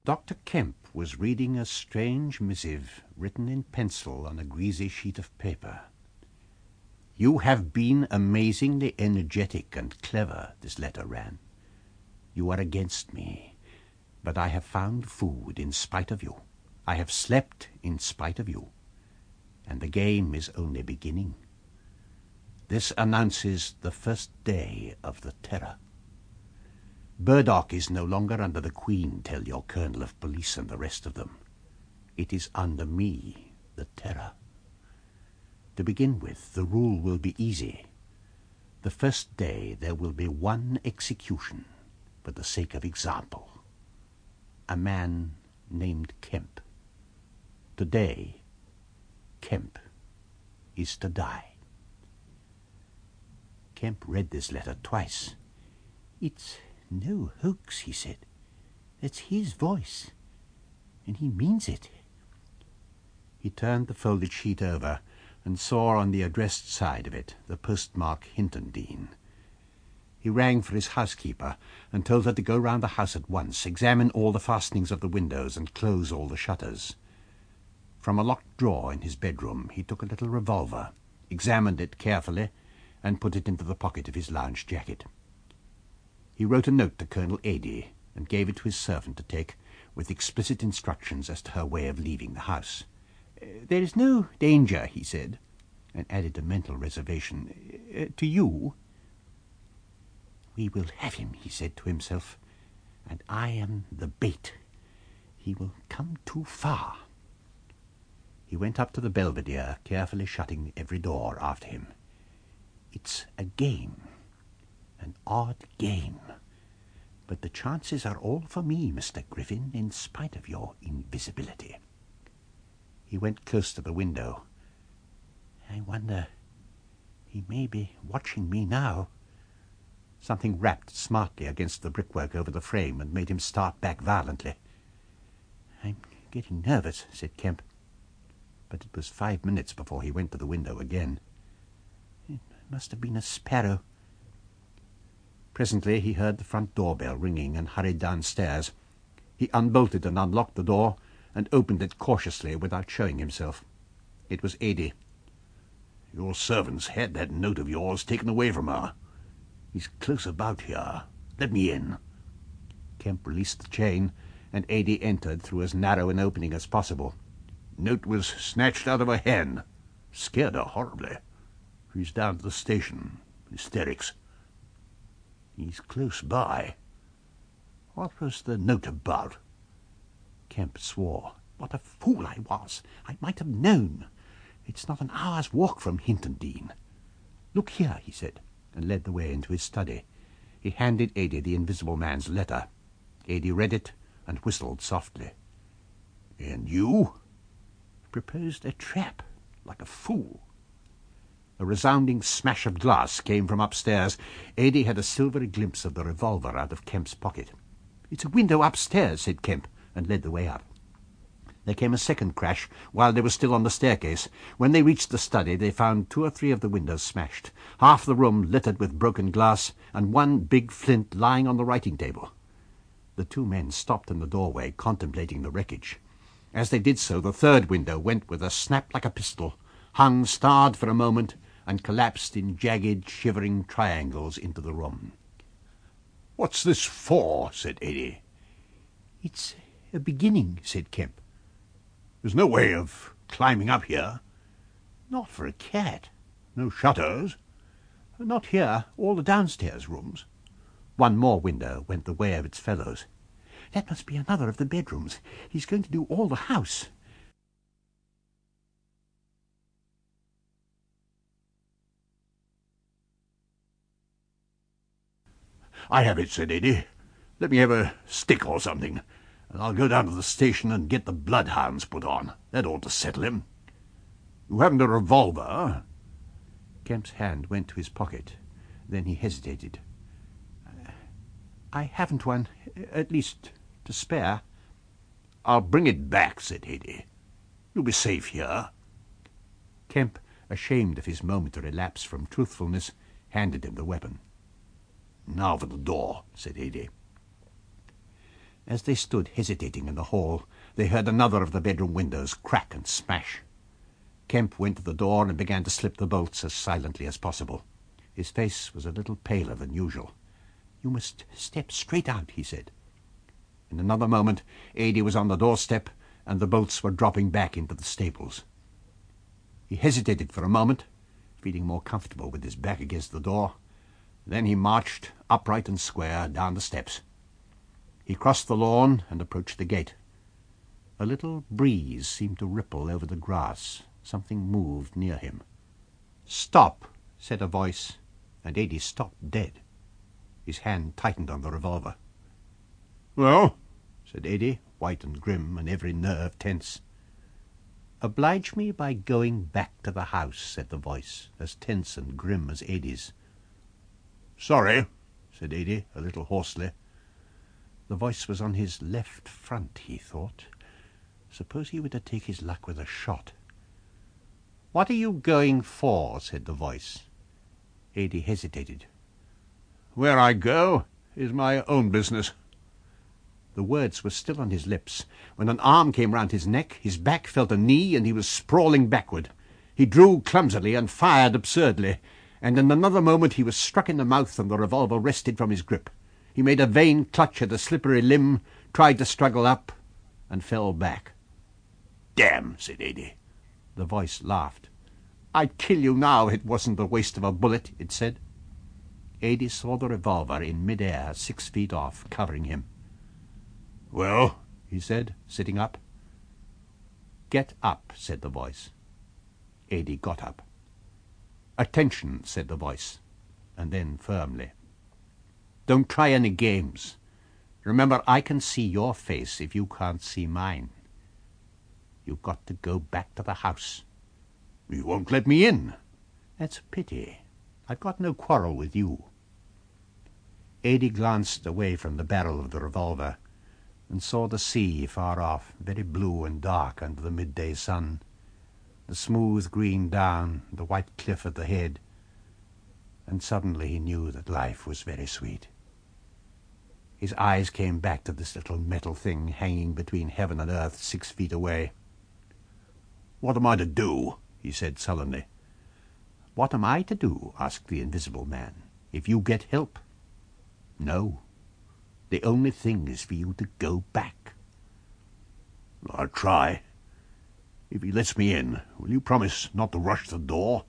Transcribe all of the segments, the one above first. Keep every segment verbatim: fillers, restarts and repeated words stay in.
Doctor Kemp was reading a strange missive written in pencil on a greasy sheet of paper. "You have been amazingly energetic and clever," this letter ran. "You are against me, but I have found food in spite of you. I have slept in spite of you, and the game is only beginning. This announces the first day of the terror. Burdock is no longer under the Queen, tell your Colonel of Police and the rest of them. It is under me, the terror. To begin with, the rule will be easy. The first day there will be one execution, for the sake of example. A man named Kemp. Today, Kemp is to die." Kemp read this letter twice. "It's no hoax," he said. "That's his voice, and he means it." He turned the folded sheet over and saw on the addressed side of it the postmark Hintondean. He rang for his housekeeper and told her to go round the house at once, examine all the fastenings of the windows, and close all the shutters. From a locked drawer in his bedroom he took a little revolver, examined it carefully, and put it into the pocket of his lounge jacket. He wrote a note to Colonel Adey and gave it to his servant to take, with explicit instructions as to her way of leaving the house. "There is no danger," he said, and added a mental reservation, "to you." "We will have him," he said to himself, "and I am the bait. He will come too far." He went up to the belvedere, carefully shutting every door after him. "It's a game, an odd game, but the chances are all for me, Mister Griffin, in spite of your invisibility." He went close to the window. "I wonder, he may be watching me now." Something rapped smartly against the brickwork over the frame and made him start back violently. "I'm getting nervous," said Kemp. But it was five minutes before he went to the window again. "It must have been a sparrow." Presently he heard the front doorbell ringing and hurried downstairs. He unbolted and unlocked the door and opened it cautiously without showing himself. It was Adey. "Your servant's had that note of yours taken away from her. He's close about here. Let me in." Kemp released the chain, and Adey entered through as narrow an opening as possible. "Note was snatched out of her hand. Scared her horribly. She's down at the station. Hysterics. He's close by. What was the note about?" Kemp swore. "What a fool I was! I might have known. It's not an hour's walk from Hintondean. Look here," he said, and led the way into his study. He handed Adey the Invisible Man's letter. Adey read it and whistled softly. "And you?" "Proposed a trap, like a fool." A resounding smash of glass came from upstairs. Adey had a silvery glimpse of the revolver out of Kemp's pocket. "It's a window upstairs," said Kemp, and led the way up. There came a second crash while they were still on the staircase. When they reached the study, they found two or three of the windows smashed, half the room littered with broken glass, and one big flint lying on the writing table. The two men stopped in the doorway, contemplating the wreckage. As they did so, the third window went with a snap like a pistol, hung starred for a moment, and collapsed in jagged, shivering triangles into the room. "What's this for?" said Adey. "It's a beginning," said Kemp. "There's no way of climbing up here?" "Not for a cat." "No shutters?" "Not here. All the downstairs rooms." One more window went the way of its fellows. "That must be another of the bedrooms. He's going to do all the house." "I have it," said Adey. "Let me have a stick or something, and I'll go down to the station and get the bloodhounds put on. That ought to settle him. You haven't a revolver?" Kemp's hand went to his pocket. Then he hesitated. "I haven't one, at least to spare." "I'll bring it back," said Adey. "You'll be safe here." Kemp, ashamed of his momentary lapse from truthfulness, handed him the weapon. "Now for the door," said Adey. As they stood hesitating in the hall, they heard another of the bedroom windows crack and smash. Kemp went to the door and began to slip the bolts as silently as possible. His face was a little paler than usual. "You must step straight out," he said. In another moment Adie was on the doorstep, and the bolts were dropping back into the staples. He hesitated for a moment, feeling more comfortable with his back against the door. Then he marched, upright and square, down the steps. He crossed the lawn and approached the gate. A little breeze seemed to ripple over the grass. Something moved near him. "Stop," said a voice, and Adie stopped dead. His hand tightened on the revolver. "Well?" said Adie, white and grim, and every nerve tense. "Oblige me by going back to the house," said the voice, as tense and grim as Adie's. "Sorry," said Adie, a little hoarsely. The voice was on his left front, he thought. Suppose he were to take his luck with a shot. "What are you going for?" said the voice. Adie hesitated. "Where I go is my own business." The words were still on his lips when an arm came round his neck, his back felt a knee, and he was sprawling backward. He drew clumsily and fired absurdly, and in another moment he was struck in the mouth and the revolver wrested from his grip. He made a vain clutch at a slippery limb, tried to struggle up, and fell back. "Damn," said Adie. The voice laughed. "I'd kill you now. It wasn't the waste of a bullet," it said. Adie saw the revolver in mid-air, six feet off, covering him. "Well?" he said, sitting up. "Get up," said the voice. Adie got up. "Attention," said the voice, and then firmly. "Don't try any games. Remember, I can see your face if you can't see mine. You've got to go back to the house." "You won't let me in." "That's a pity. I've got no quarrel with you." Adie glanced away from the barrel of the revolver and saw the sea far off, very blue and dark under the midday sun, the smooth green down, the white cliff at the head, and suddenly he knew that life was very sweet. His eyes came back to this little metal thing hanging between heaven and earth six feet away. "What am I to do?" he said sullenly. "What am I to do?" asked the invisible man. "If you get help? No. The only thing is for you to go back." "I'll try. If he lets me in, will you promise not to rush the door?"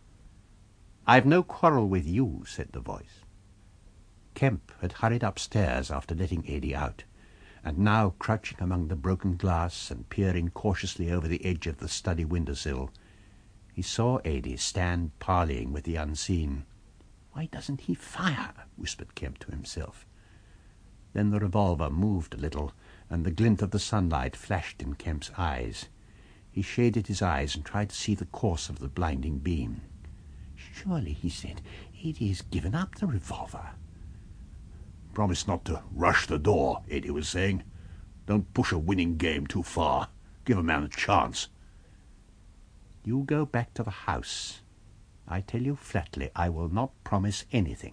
"I've no quarrel with you," said the voice. Kemp had hurried upstairs after letting Adie out, and now, crouching among the broken glass and peering cautiously over the edge of the study window-sill, he saw Adie stand parleying with the unseen. "Why doesn't he fire?" whispered Kemp to himself. Then the revolver moved a little, and the glint of the sunlight flashed in Kemp's eyes. He shaded his eyes and tried to see the course of the blinding beam. "Surely," he said, "Adie has given up the revolver." "Promise not to rush the door," Adie was saying. "Don't push a winning game too far. Give a man a chance." "You go back to the house. I tell you flatly, I will not promise anything."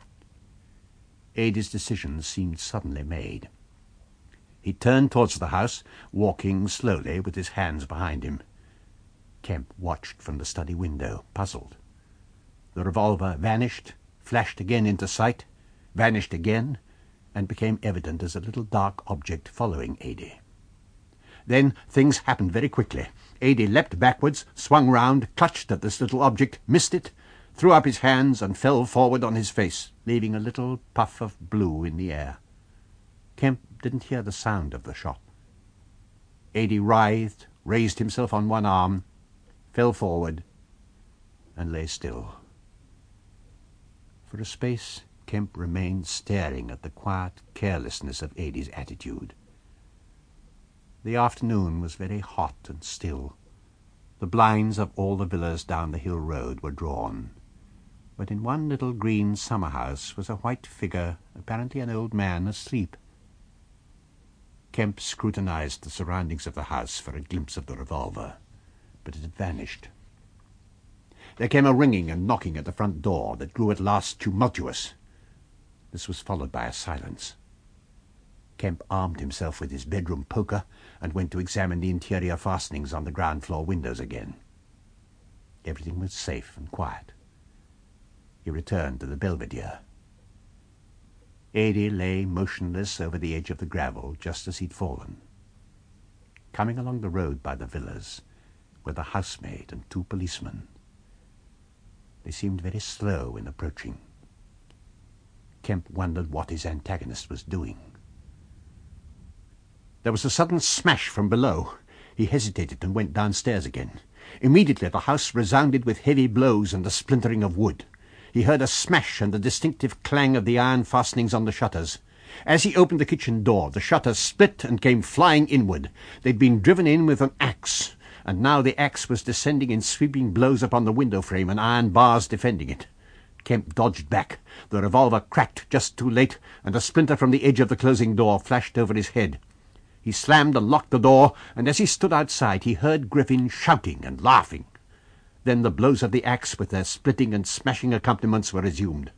Adie's decision seemed suddenly made. He turned towards the house, walking slowly with his hands behind him. Kemp watched from the study window, puzzled. The revolver vanished, flashed again into sight, vanished again, and became evident as a little dark object following Adie. Then things happened very quickly. Adie leapt backwards, swung round, clutched at this little object, missed it, threw up his hands, and fell forward on his face, leaving a little puff of blue in the air. Kemp didn't hear the sound of the shot. Adie writhed, raised himself on one arm, fell forward, and lay still. For a space Kemp remained staring at the quiet carelessness of Adie's attitude. The afternoon was very hot and still. The blinds of all the villas down the hill road were drawn, but in one little green summer-house was a white figure, apparently an old man, asleep. Kemp scrutinized the surroundings of the house for a glimpse of the revolver, but it had vanished. There came a ringing and knocking at the front door that grew at last tumultuous. This was followed by a silence. Kemp armed himself with his bedroom poker and went to examine the interior fastenings on the ground floor windows again. Everything was safe and quiet. He returned to the Belvedere. Adie lay motionless over the edge of the gravel just as he'd fallen. Coming along the road by the villas were the housemaid and two policemen. They seemed very slow in approaching. Kemp wondered what his antagonist was doing. There was a sudden smash from below. He hesitated and went downstairs again. Immediately the house resounded with heavy blows and the splintering of wood. He heard a smash and the distinctive clang of the iron fastenings on the shutters. As he opened the kitchen door, the shutters split and came flying inward. They'd been driven in with an axe, and now the axe was descending in sweeping blows upon the window frame and iron bars defending it. Kemp dodged back. The revolver cracked just too late, and a splinter from the edge of the closing door flashed over his head. He slammed and locked the door, and as he stood outside he heard Griffin shouting and laughing. Then the blows of the axe with their splitting and smashing accompaniments were resumed.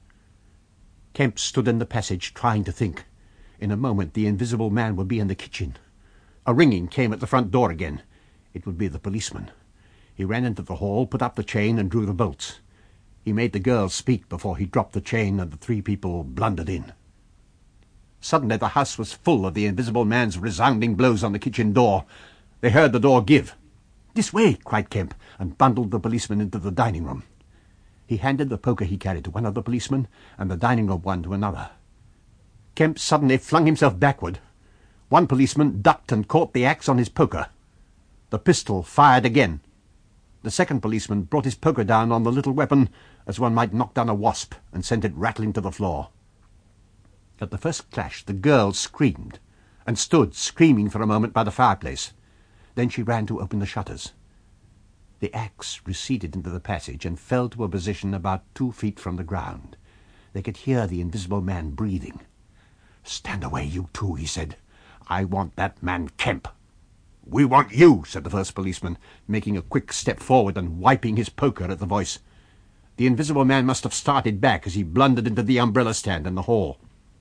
Kemp stood in the passage trying to think. In a moment the invisible man would be in the kitchen. A ringing came at the front door again. It would be the policeman. He ran into the hall, put up the chain, and drew the bolts. He made the girl speak before he dropped the chain, and the three people blundered in. Suddenly the house was full of the invisible man's resounding blows on the kitchen door. They heard the door give. "This way!" cried Kemp, and bundled the policeman into the dining room. He handed the poker he carried to one of the policemen, and the dining room one to another. Kemp suddenly flung himself backward. One policeman ducked and caught the axe on his poker. The pistol fired again. The second policeman brought his poker down on the little weapon as one might knock down a wasp, and sent it rattling to the floor. At the first clash the girl screamed, and stood screaming for a moment by the fireplace. Then she ran to open the shutters. The axe receded into the passage and fell to a position about two feet from the ground. They could hear the invisible man breathing. "Stand away, you two," he said. "I want that man Kemp." "We want you," said the first policeman, making a quick step forward and wiping his poker at the voice. The invisible man must have started back as he blundered into the umbrella stand in the hall.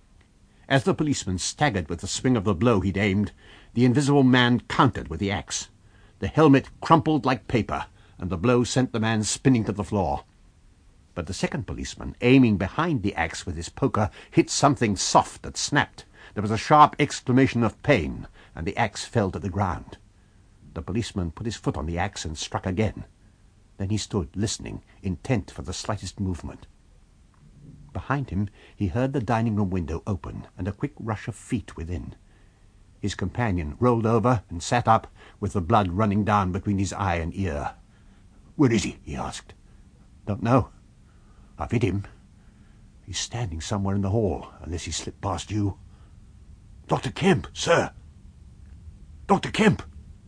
As the policeman staggered with the swing of the blow he'd aimed, the invisible man countered with the axe. The helmet crumpled like paper, and the blow sent the man spinning to the floor. But the second policeman, aiming behind the axe with his poker, hit something soft that snapped. There was a sharp exclamation of pain, and the axe fell to the ground. The policeman put his foot on the axe and struck again. Then he stood listening, intent for the slightest movement. Behind him he heard the dining-room window open, and a quick rush of feet within. His companion rolled over and sat up, with the blood running down between his eye and ear. "Where is he?" he asked. "Don't know. I've hit him. He's standing somewhere in the hall, unless he slipped past you." "Doctor Kemp, sir! Doctor Kemp!"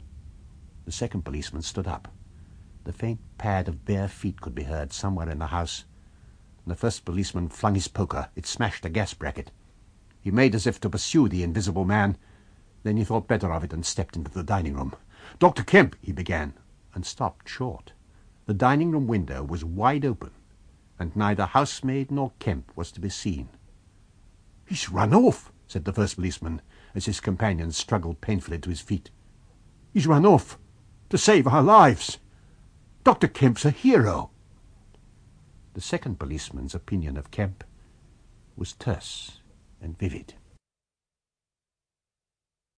The second policeman stood up. The faint pad of bare feet could be heard somewhere in the house. The first policeman flung his poker. It smashed a gas bracket. He made as if to pursue the invisible man. Then he thought better of it and stepped into the dining-room. "Doctor Kemp," he began, and stopped short. The dining-room window was wide open, and neither housemaid nor Kemp was to be seen. "He's run off," said the first policeman, as his companion struggled painfully to his feet. "He's run off to save our lives. Doctor Kemp's a hero." The second policeman's opinion of Kemp was terse and vivid.